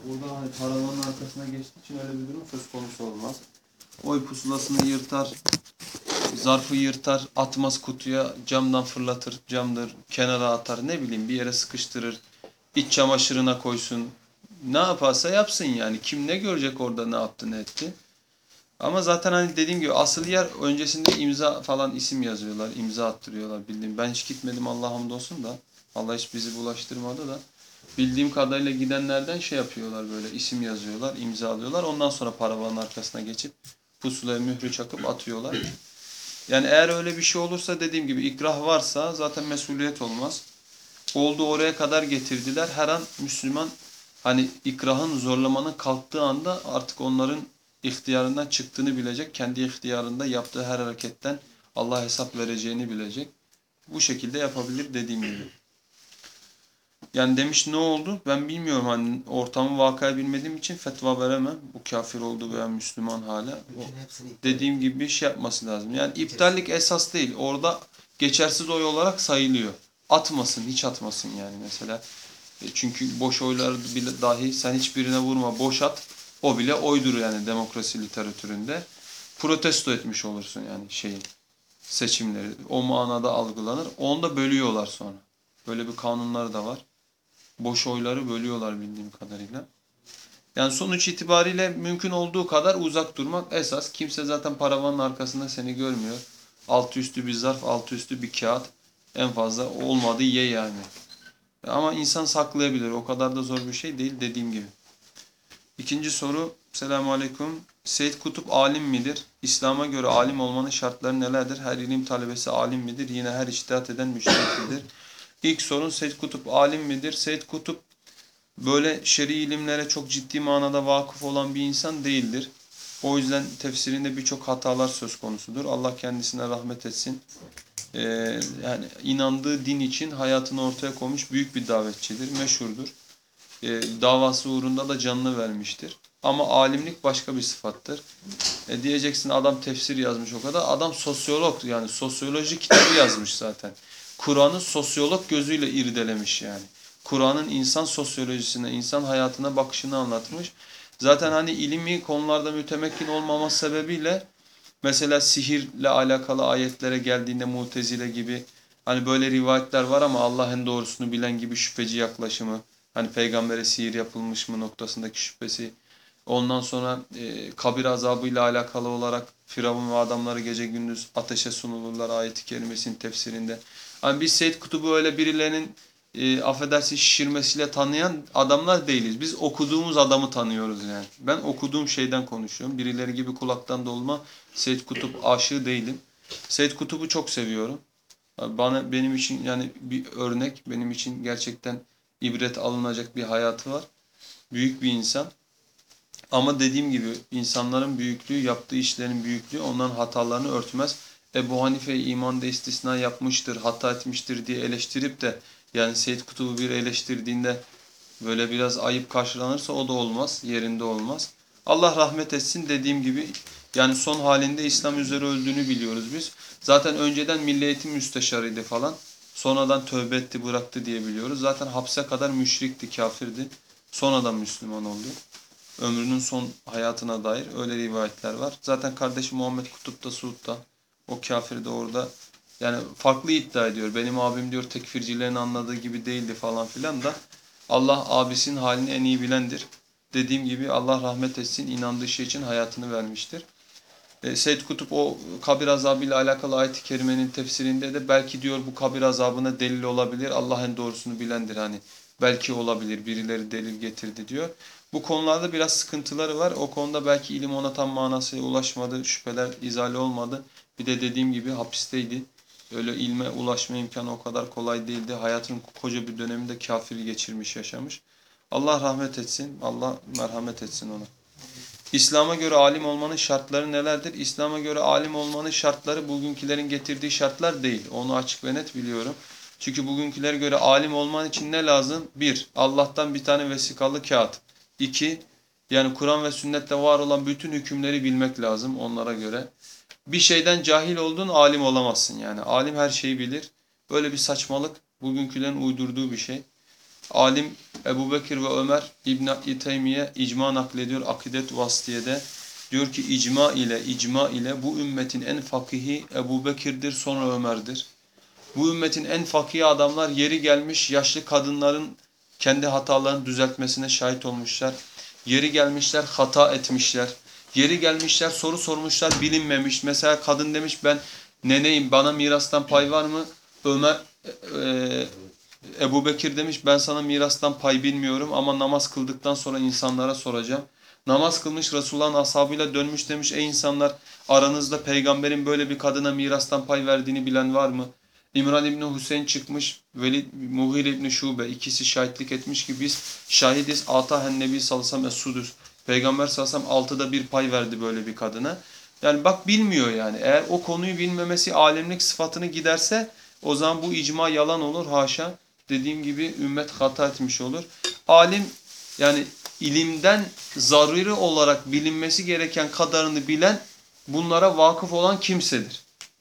Burada hani paravanın arkasına geçtiği için öyle bir durum söz konusu olmaz. Oy pusulasını yırtar, zarfı yırtar, atmaz kutuya, camdan fırlatır, camdır, kenara atar, ne bileyim bir yere sıkıştırır, iç çamaşırına koysun. Ne yaparsa yapsın yani. Kim ne görecek orada ne yaptı ne etti. Ama zaten hani dediğim gibi asıl yer öncesinde imza falan isim yazıyorlar, imza attırıyorlar bildiğim. Ben hiç gitmedim Allah'a hamdolsun da. Allah hiç bizi bulaştırmadı da. Bildiğim kadarıyla gidenlerden şey yapıyorlar böyle isim yazıyorlar, imzalıyorlar. Ondan sonra paravanın arkasına geçip pusulaya mührü çakıp atıyorlar. Yani eğer öyle bir şey olursa dediğim gibi ikrah varsa zaten mesuliyet olmaz. Oldu oraya kadar getirdiler. Her an Müslüman hani ikrahın zorlamanın kalktığı anda artık onların ihtiyarından çıktığını bilecek. Kendi ihtiyarında yaptığı her hareketten Allah hesap vereceğini bilecek. Bu şekilde yapabilir dediğim gibi. Yani demiş ne oldu? Ben bilmiyorum hani ortamı vakayı bilmediğim için fetva veremem. Bu kafir oldu veya Müslüman hala. O dediğim gibi bir şey yapması lazım. Yani iptallik esas değil. Orada geçersiz oy olarak sayılıyor. Atmasın, hiç atmasın yani mesela. Çünkü boş oylar bile dahi sen hiçbirine vurma, boş at. O bile oydur yani demokrasi literatüründe. Protesto etmiş olursun yani seçimleri. O manada algılanır. Onu da bölüyorlar sonra. Böyle bir kanunlar da var. Boş oyları bölüyorlar bildiğim kadarıyla. Yani sonuç itibariyle mümkün olduğu kadar uzak durmak esas. Kimse zaten paravanın arkasında seni görmüyor. Altı üstü bir zarf, altı üstü bir kağıt. En fazla olmadı ye yani. Ama insan saklayabilir. O kadar da zor bir şey değil dediğim gibi. İkinci soru. Selamun Aleyküm. Seyyid Kutup alim midir? İslam'a göre alim olmanın şartları nelerdir? Her ilim talebesi alim midir? Yine her içtihat eden müştehit midir? İlk sorun Seyyid Kutup alim midir? Seyyid Kutup böyle şer'i ilimlere çok ciddi manada vakıf olan bir insan değildir. O yüzden tefsirinde birçok hatalar söz konusudur. Allah kendisine rahmet etsin. Ee, Yani inandığı din için hayatını ortaya koymuş büyük bir davetçidir, meşhurdur. Davası uğrunda da canını vermiştir. Ama alimlik başka bir sıfattır. Diyeceksin adam tefsir yazmış o kadar. Adam sosyolog yani sosyoloji kitabı yazmış zaten. Kur'an'ı sosyolog gözüyle irdelemiş yani. Kur'an'ın insan sosyolojisine, insan hayatına bakışını anlatmış. Zaten hani ilmi konularda mütemekkin olmaması sebebiyle mesela sihirle alakalı ayetlere geldiğinde Mutezile gibi hani böyle rivayetler var ama Allah en doğrusunu bilen gibi şüpheci yaklaşımı. Hani peygambere sihir yapılmış mı noktasındaki şüphesi. Ondan sonra kabir azabıyla alakalı olarak Firavun ve adamları gece gündüz ateşe sunulurlar ayet-i kerimesinin tefsirinde. Hani biz Seyyid Kutub'u öyle birilerinin affedersin şişirmesiyle tanıyan adamlar değiliz. Biz okuduğumuz adamı tanıyoruz yani. Ben okuduğum şeyden konuşuyorum. Birileri gibi kulaktan dolma Seyyid Kutup aşığı değilim. Seyyid Kutup'u çok seviyorum. Benim için yani bir örnek, benim için gerçekten ibret alınacak bir hayatı var. Büyük bir insan. Ama dediğim gibi insanların büyüklüğü, yaptığı işlerin büyüklüğü onların hatalarını örtmez. Ebu Hanife imanda istisna yapmıştır, hata etmiştir diye eleştirip de yani Seyyid Kutub'u bir eleştirdiğinde böyle biraz ayıp karşılanırsa o da olmaz, yerinde olmaz. Allah rahmet etsin dediğim gibi yani son halinde İslam üzere öldüğünü biliyoruz biz. Zaten önceden Milli Eğitim Müsteşarıydı falan. Sonradan tövbe etti, bıraktı diye biliyoruz. Zaten hapse kadar müşrikti, kafirdi. Sonradan Müslüman oldu. Ömrünün son hayatına dair öyle rivayetler var. Zaten kardeşi Muhammed Kutup da Suud'da. O kafir de orada. Yani farklı iddia ediyor. Benim abim diyor tekfircilerin anladığı gibi değildi falan filan da. Allah abisinin halini en iyi bilendir. Dediğim gibi Allah rahmet etsin inandığı şey için hayatını vermiştir. Seyyid Kutup o kabir azabıyla alakalı ayet-i kerimenin tefsirinde de belki diyor bu kabir azabına delil olabilir. Allah en doğrusunu bilendir hani. Belki olabilir birileri delil getirdi diyor. Bu konularda biraz sıkıntıları var. O konuda belki ilim ona tam manasıyla ulaşmadı. Şüpheler izale olmadı. Bir de dediğim gibi hapisteydi. Öyle ilme ulaşma imkanı o kadar kolay değildi. Hayatının koca bir döneminde kafir geçirmiş, yaşamış. Allah rahmet etsin. Allah merhamet etsin ona. İslam'a göre alim olmanın şartları nelerdir? İslam'a göre alim olmanın şartları bugünkülerin getirdiği şartlar değil. Onu açık ve net biliyorum. Çünkü bugünkülere göre alim olman için ne lazım? Bir, Allah'tan bir tane vesikalı kağıt. İki, yani Kur'an ve sünnette var olan bütün hükümleri bilmek lazım onlara göre. Bir şeyden cahil oldun alim olamazsın yani. Alim her şeyi bilir. Böyle bir saçmalık bugünkülerin uydurduğu bir şey. Alim Ebu Bekir ve Ömer İbn-i Teymiye icma naklediyor Akidet-i Vasıtiye'de. Diyor ki icma ile bu ümmetin en fakihi Ebu Bekir'dir, sonra Ömer'dir. Bu ümmetin en fakihi adamlar yeri gelmiş yaşlı kadınların kendi hatalarını düzeltmesine şahit olmuşlar. Yeri gelmişler hata etmişler. Yeri gelmişler soru sormuşlar bilinmemiş. Mesela kadın demiş ben neneyim bana mirastan pay var mı? Ebu Bekir demiş ben sana mirastan pay bilmiyorum ama namaz kıldıktan sonra insanlara soracağım. Namaz kılmış Resulullah'ın ashabıyla dönmüş demiş ey insanlar aranızda peygamberin böyle bir kadına mirastan pay verdiğini bilen var mı? İmran İbni Hüseyin çıkmış, Velid Mughire İbni Şube ikisi şahitlik etmiş ki biz şahidiz. Atahen Nebi sallallahu aleyhi ve sellem es-sudus. Peygamber sallallahu aleyhi ve sellem altıda bir pay verdi böyle bir kadına. Yani bak bilmiyor yani. Eğer o konuyu bilmemesi alemlik sıfatını giderse o zaman bu icma yalan olur haşa. Dediğim gibi ümmet hata etmiş olur. Alim yani ilimden zaruri olarak bilinmesi gereken kadarını bilen bunlara vakıf olan kimsedir.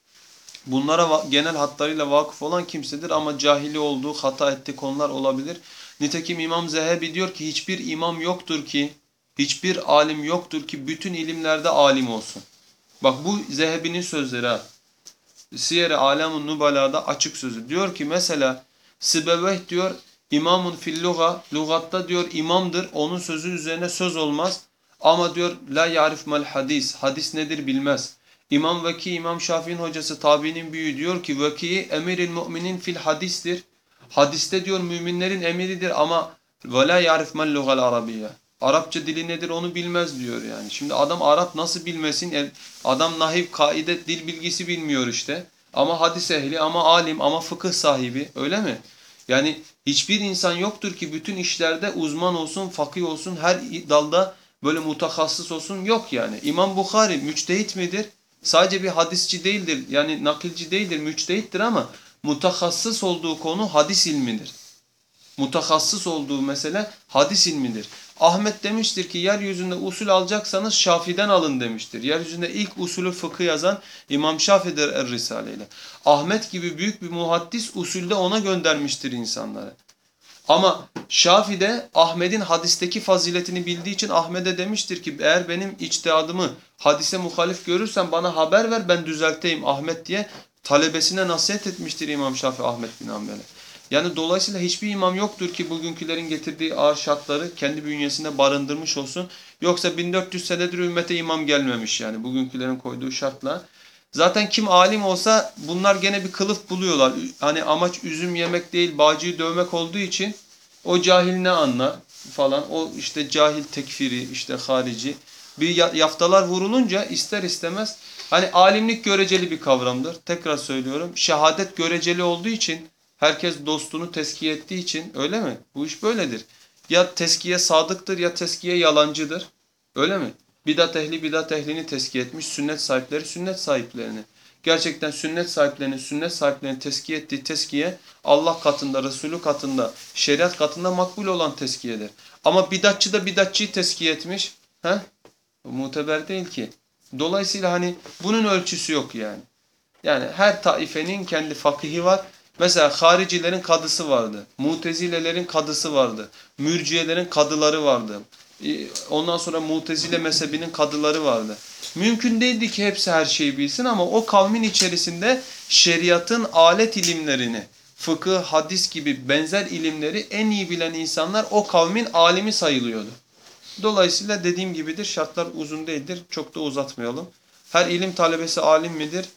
Bunlara genel hatlarıyla vakıf olan kimsedir ama cahili olduğu, hata ettiği konular olabilir. Nitekim İmam Zehebi diyor ki hiçbir imam yoktur ki, hiçbir alim yoktur ki bütün ilimlerde alim olsun. Bak bu Zehebi'nin sözleri ha. Siyer-i Âlam-ı Nubala'da açık sözü. Diyor ki mesela Sibeveh diyor imamun fil luga, lugatta diyor imamdır. Onun sözü üzerine söz olmaz. Ama diyor la yarif mal hadis. Hadis nedir bilmez. İmam Vaki, İmam Şafii'nin hocası, tabiinin büyüğü diyor ki Vaki emiril müminin fil hadistir. Hadiste diyor müminlerin emiridir ama ve la yarif mal lugal arabiyye. Arapça dili nedir onu bilmez diyor yani. Şimdi adam Arap nasıl bilmesin? Adam nahiv, kaide, dil bilgisi bilmiyor işte. Ama hadis ehli, ama alim, ama fıkıh sahibi öyle mi? Yani hiçbir insan yoktur ki bütün işlerde uzman olsun, fakih olsun, her dalda böyle mutakassıs olsun yok yani. İmam Bukhari müçtehit midir? Sadece bir hadisçi değildir yani nakilci değildir, müçtehittir ama mutakassıs olduğu konu hadis ilmidir. Mutakassıs olduğu mesele hadis ilmidir. Ahmet demiştir ki yeryüzünde usul alacaksanız Şafi'den alın demiştir. Yeryüzünde ilk usulü fıkıh yazan İmam Şafi'dir Er-Risale ile. Ahmet gibi büyük bir muhaddis usulde ona göndermiştir insanları. Ama Şafii de Ahmet'in hadisteki faziletini bildiği için Ahmet'e demiştir ki eğer benim içtihadımı hadise muhalif görürsen bana haber ver ben düzelteyim Ahmet diye talebesine nasihat etmiştir İmam Şafii Ahmet bin Hanbel'e. Yani dolayısıyla hiçbir imam yoktur ki bugünkülerin getirdiği ağır şartları kendi bünyesinde barındırmış olsun. Yoksa 1400 senedir ümmete imam gelmemiş yani bugünkülerin koyduğu şartla. Zaten kim alim olsa bunlar gene bir kılıf buluyorlar. Hani amaç üzüm yemek değil bağcıyı dövmek olduğu için o cahil ne anlar falan. O işte cahil tekfiri işte harici. Bir yaftalar vurulunca ister istemez hani alimlik göreceli bir kavramdır. Tekrar söylüyorum şehadet göreceli olduğu için herkes dostunu tezkiye ettiği için öyle mi? Bu iş böyledir. Ya tezkiye sadıktır ya tezkiye yalancıdır. Öyle mi? Bidat ehli bidat ehlini tezkiye etmiş, sünnet sahipleri sünnet sahiplerini. Gerçekten sünnet sahiplerinin tezkiye ettiği tezkiye Allah katında, Resulü katında, şeriat katında makbul olan tezkiyedir. Ama bidatçı da bidatçıyı tezkiye etmiş. He? Muteber değil ki. Dolayısıyla hani bunun ölçüsü yok yani. Yani her taifenin kendi fakihi var. Mesela haricilerin kadısı vardı. Mutezilelerin kadısı vardı. Mürciyelerin kadıları vardı. Ondan sonra Mutezile mezhebinin kadıları vardı. Mümkün değildi ki hepsi her şeyi bilsin ama o kavmin içerisinde şeriatın alet ilimlerini, fıkıh, hadis gibi benzer ilimleri en iyi bilen insanlar o kavmin alimi sayılıyordu. Dolayısıyla dediğim gibidir şartlar uzun değildir. Çok da uzatmayalım. Her ilim talebesi alim midir?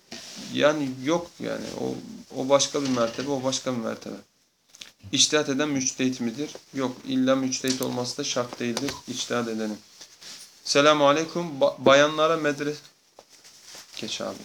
Yani yok yani o başka bir mertebe, o başka bir mertebe. İçtihat eden müçtehit midir? Yok. İlla müçtehit olması da şart değildir. İçtihat edenin. Selamun aleyküm. Bayanlara medrese... Geç abi.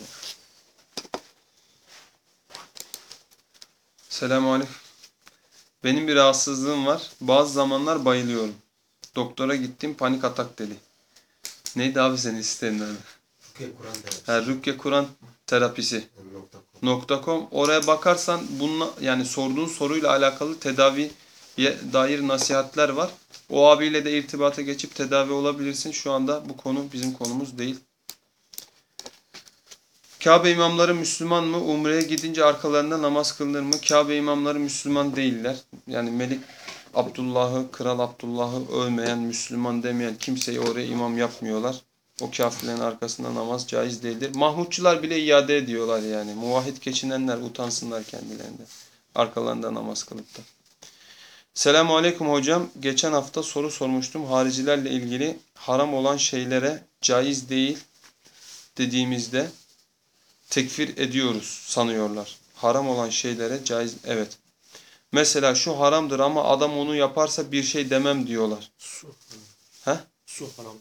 Selamun aleyküm. Benim bir rahatsızlığım var. Bazı zamanlar bayılıyorum. Doktora gittim panik atak dedi. Neydi abi senin isteğin adı? Rukiye Kur'an terapisi. Rukiye Kur'an terapisi. .com. Oraya bakarsan bununla yani sorduğun soruyla alakalı tedaviye dair nasihatler var. O abiyle de irtibata geçip tedavi olabilirsin. Şu anda bu konu bizim konumuz değil. Kabe imamları Müslüman mı? Umre'ye gidince arkalarında namaz kılınır mı? Kabe imamları Müslüman değiller. Yani Abdullah'ı, Kral Abdullah'ı övmeyen, Müslüman demeyen kimseyi oraya imam yapmıyorlar. O kafirlerin arkasında namaz caiz değildir. Mahmutçular bile iade ediyorlar yani. Muvahhid geçinenler utansınlar kendilerinde. Arkalarında namaz kılıp da. Selamun Aleyküm hocam. Geçen hafta soru sormuştum. Haricilerle ilgili haram olan şeylere caiz değil dediğimizde tekfir ediyoruz sanıyorlar. Haram olan şeylere caiz, evet. Mesela şu haramdır ama adam onu yaparsa bir şey demem diyorlar. Su. He? Su haram.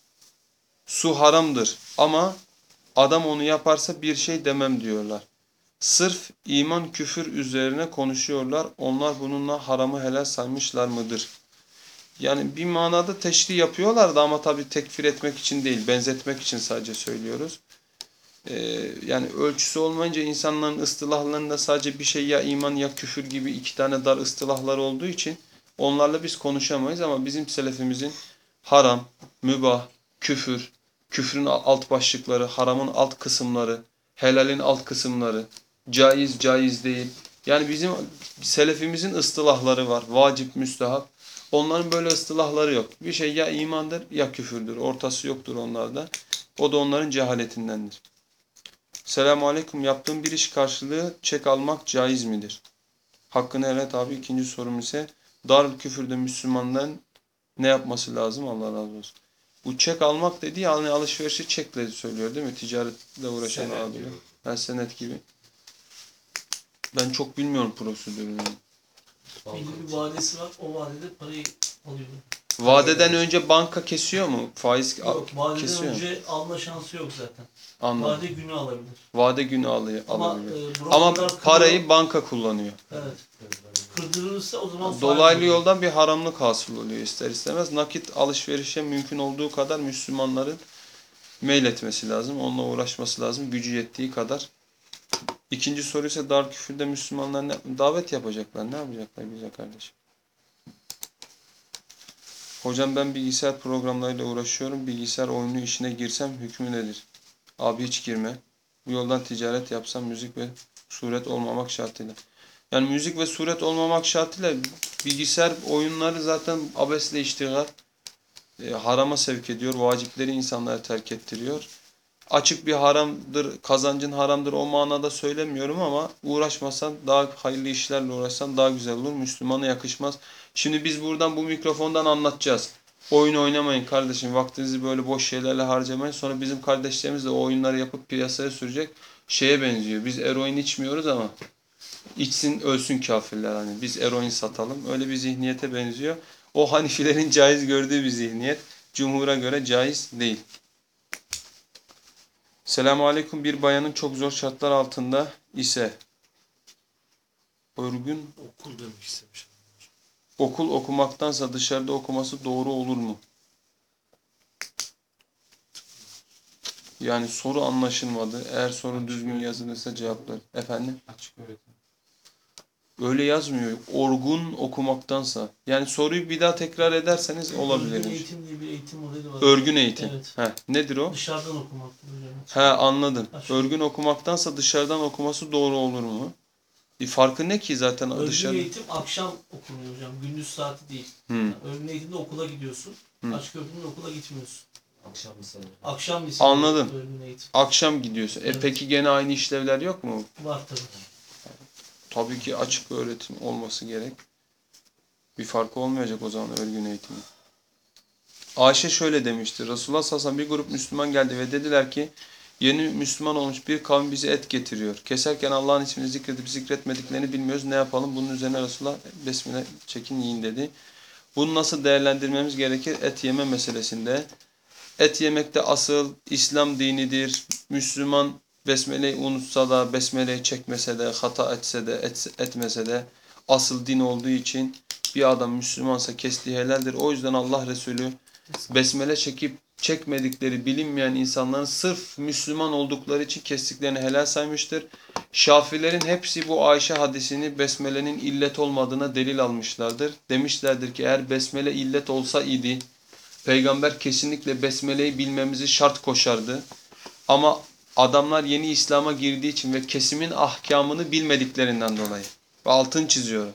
Su haramdır ama adam onu yaparsa bir şey demem diyorlar. Sırf iman küfür üzerine konuşuyorlar. Onlar bununla haramı helal saymışlar mıdır? Yani bir manada teşri yapıyorlardı ama tabii tekfir etmek için değil, benzetmek için sadece söylüyoruz. Yani ölçüsü olmayınca insanların ıstılahlarında sadece bir şey ya iman ya küfür gibi iki tane dar ıstılahlar olduğu için onlarla biz konuşamayız ama bizim selefimizin haram, mübah, küfür, küfrün alt başlıkları, haramın alt kısımları, helalin alt kısımları, caiz, caiz değil. Yani bizim selefimizin ıstılahları var. Vacip, müstehap. Onların böyle ıstılahları yok. Bir şey ya imandır ya küfürdür. Ortası yoktur onlarda. O da onların cehaletindendir. Selamun Aleyküm. Yaptığım bir iş karşılığı çek almak caiz midir? Hakkını evet abi. İkinci sorum ise darül küfürde Müslümanların ne yapması lazım? Allah razı olsun. Bu çek almak dediği yani alışverişi çekle söylüyor değil mi? Ticaretle uğraşan Senet abiler. gibi. Ha, senet gibi. Ben çok bilmiyorum prosedürünü. Belli bir vadesi var. O vadede parayı alıyor. Vadeden önce banka kesiyor mu? Faiz Yok, vadeden kesiyor mu? önce alma şansı yok zaten. Anladım. Vade günü alabilir. Vade günü alabilir. Ama Ama brokerlar parayı banka kullanıyor. evet. Kırdırılırsa o zaman faiz Dolaylı oluyor. yoldan bir haramlık hasıl oluyor ister istemez. Nakit alışverişe mümkün olduğu kadar Müslümanların meyletmesi lazım. Onunla uğraşması lazım. Gücü yettiği kadar. İkinci soru ise dar küfürde Müslümanlar davet yapacaklar. Ne yapacaklar güzel kardeşim? Hocam ben bilgisayar programlarıyla uğraşıyorum. Bilgisayar oyunu işine girsem hükmü nedir? Abi hiç girme. Bu yoldan ticaret yapsam müzik ve suret olmamak şartıyla. Yani müzik ve suret olmamak şartıyla bilgisayar oyunları zaten abesle iştigal, harama sevk ediyor. Vacipleri insanlara terk ettiriyor. Açık bir haramdır, kazancın haramdır o manada söylemiyorum ama uğraşmasan daha hayırlı işlerle uğraşsan daha güzel olur. Müslümana yakışmaz. Şimdi biz buradan bu mikrofondan anlatacağız. Oyun oynamayın kardeşim. Vaktinizi böyle boş şeylerle harcamayın. Sonra bizim kardeşlerimiz de o oyunları yapıp piyasaya sürecek. Şeye benziyor. Biz eroin içmiyoruz ama içsin ölsün kafirler hani. Biz eroin satalım. Öyle bir zihniyete benziyor. O Hanifilerin caiz gördüğü bir zihniyet. Cumhur'a göre caiz değil. Selamun Aleyküm. Bir bayanın çok zor şartlar altında ise örgün Okul demek istemiş. okul okumaktansa dışarıda okuması doğru olur mu? Yani soru anlaşılmadı. Eğer soru düzgün yazılırsa cevaplar. Efendim? Açık öğretim. Öyle yazmıyor. Orgun okumaktansa. Yani soruyu bir daha tekrar ederseniz Örgün olabilir. eğitim diye bir eğitim modeli var. Örgün eğitim. Evet. He, nedir o? Dışarıdan okumak hocam. He, anladım. Açık. Örgün okumaktansa dışarıdan okuması doğru olur mu? Farkı ne ki zaten Örgün dışarı? eğitim akşam okunuyor hocam. Gündüz saati değil. Hmm. Yani örgün eğitimde okula gidiyorsun. Hı. Açık öğretimde okula gitmiyorsun. Akşam lisede. Akşam lisede Anladım. örgün eğitim. Akşam gidiyorsun. Evet. Peki gene aynı işlevler yok mu? Var tabii. Tabii ki açık öğretim olması gerek. Bir farkı olmayacak o zaman örgün eğitimin. Ayşe şöyle demişti. Resulullah sallallahu aleyhi ve sellem bir grup Müslüman geldi ve dediler ki yeni Müslüman olmuş bir kavim bize et getiriyor. Keserken Allah'ın ismini zikredip zikretmediklerini bilmiyoruz. Ne yapalım? Bunun üzerine Resulullah besmele çekin yiyin dedi. Bunu nasıl değerlendirmemiz gerekir? Et yeme meselesinde. Et yemekte asıl İslam dinidir. Müslüman besmeleyi unutsa da, besmeleyi çekmese de, hata etse de, etmese de asıl din olduğu için bir adam Müslümansa kestiği helaldir. O yüzden Allah Resulü besmele çekip çekmedikleri bilinmeyen insanların sırf Müslüman oldukları için kestiklerini helal saymıştır. Şafilerin hepsi bu Ayşe hadisini besmelenin illet olmadığına delil almışlardır. Demişlerdir ki eğer besmele illet olsa idi, Peygamber kesinlikle besmeleyi bilmemizi şart koşardı. Ama adamlar yeni İslam'a girdiği için ve kesimin ahkamını bilmediklerinden dolayı. Ve altın çiziyorum.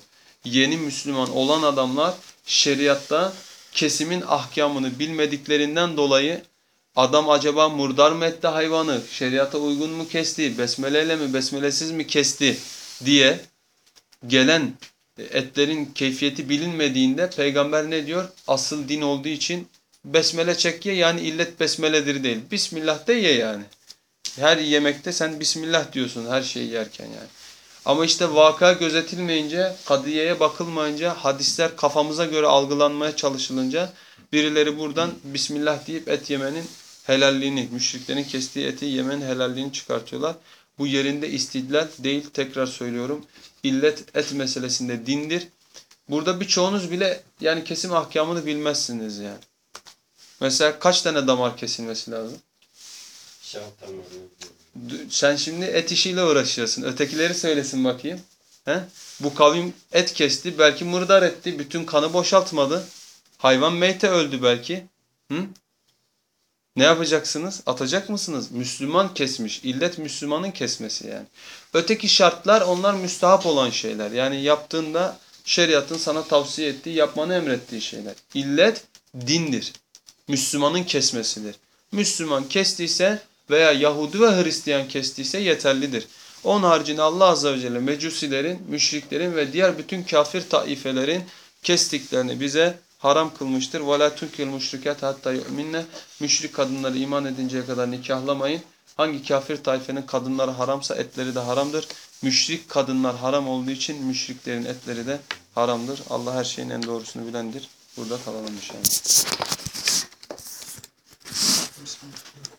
yeni Müslüman olan adamlar şeriatta kesimin ahkamını bilmediklerinden dolayı adam acaba murdar mı etti hayvanı, şeriata uygun mu kesti, besmeleyle mi besmelesiz mi kesti diye gelen etlerin keyfiyeti bilinmediğinde peygamber ne diyor? Asıl din olduğu için besmele çek ye, yani illet besmeledir değil. Bismillah de ye yani. Her yemekte sen Bismillah diyorsun her şeyi yerken yani. Ama işte vaka gözetilmeyince, kadiyeye bakılmayınca, hadisler kafamıza göre algılanmaya çalışılınca birileri buradan Bismillah deyip et yemenin helalliğini, müşriklerin kestiği eti yemenin helalliğini çıkartıyorlar. Bu yerinde istidlal değil, tekrar söylüyorum. İllet et meselesinde dindir. Burada birçoğunuz bile yani kesim ahkamını bilmezsiniz yani. Mesela kaç tane damar kesilmesi lazım? Sen şimdi et işiyle uğraşıyorsun. Ötekileri söylesin bakayım. He? Bu kavim et kesti, belki mırdar etti, bütün kanı boşaltmadı. Hayvan meyte öldü belki. Hı? Ne yapacaksınız? Atacak mısınız? Müslüman kesmiş. İllet Müslümanın kesmesi yani. Öteki şartlar onlar müstahap olan şeyler. Yani yaptığında şeriatın sana tavsiye ettiği, yapmanı emrettiği şeyler. İllet dindir. Müslümanın kesmesidir. Müslüman kestiyse veya Yahudi ve Hristiyan kestiyse yeterlidir. Onun haricinde Allah Azze ve Celle mecusilerin, müşriklerin ve diğer bütün kafir taifelerin kestiklerini bize haram kılmıştır. وَلَا تُنْكِلْ مُشْرِكَاتَ hatta يُؤْمِنَّ Müşrik kadınları iman edinceye kadar nikahlamayın. Hangi kafir taifenin kadınları haramsa etleri de haramdır. Müşrik kadınlar haram olduğu için müşriklerin etleri de haramdır. Allah her şeyin en doğrusunu bilendir. Burada kalalım inşallah. Bismillah.